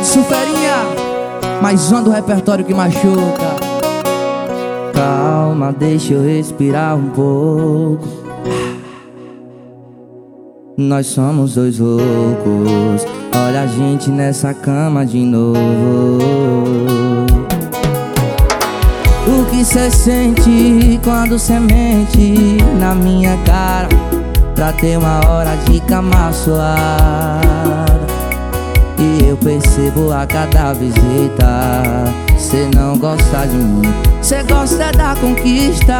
Suferinha, mais uma do repertório que machuca. Calma, deixa eu respirar um pouco. Nós somos dois loucos. Olha a gente nessa cama de novo. O que cê sente quando cê mente na minha cara, pra ter uma hora de cama suada? E eu percebo a cada visita, cê não gosta de mim, cê gosta da conquista.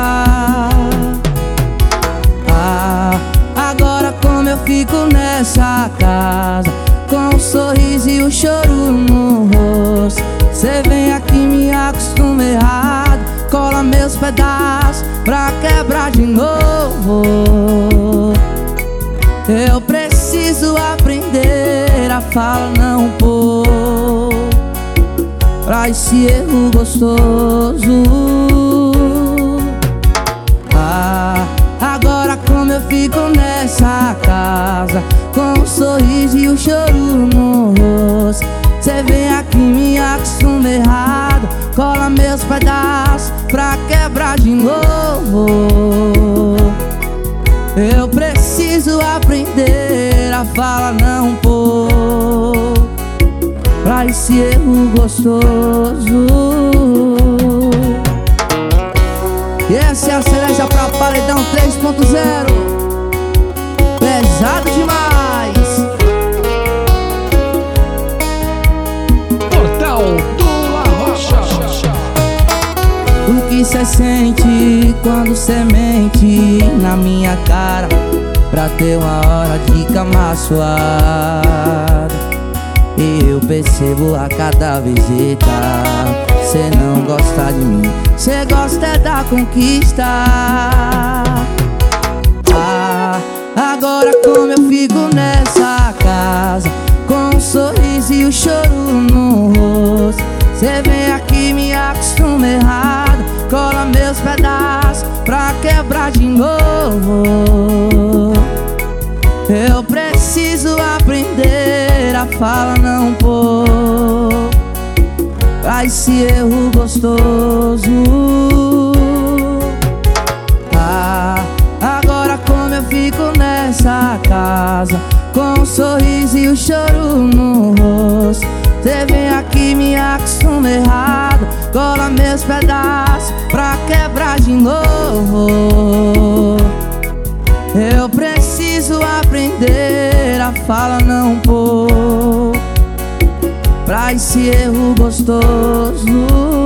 Ah, agora como eu fico nessa casa, com o sorriso e o choro no rosto. Cê vem aqui, me acostuma errado, cola meus pedaços pra quebrar de novo. Eu preciso aprender a falar não pôr pra esse erro gostoso. Ah, agora como eu fico nessa casa, com o sorriso e o choro no rosto. Cê vem aqui, me acostuma errado, cola meus pedaços pra quebrar de novo. Eu preciso aprender a falar não pôr pra esse erro gostoso. E essa é a cereja pra Paredão 3.0. Pesado demais. Portal do Arrocha. O que cê sente quando cê mente na minha cara, pra ter uma hora de cama suada? E eu percebo a cada visita, cê não gosta de mim, cê gosta da conquista. Ah, agora como eu fico nessa casa, com o sorriso e o choro no rosto. Cê vem aqui, me acostuma errado, cola meus pedaços pra quebrar de novo. Eu preciso aprender a falar não pôr pra esse erro gostoso. Ah, agora como eu fico nessa casa, com o sorriso e o choro no rosto. Cê vem aqui, me acostuma errado, cola meus pedaços pra quebrar de novo. Eu preciso aprender a falar não pôr pra esse erro gostoso.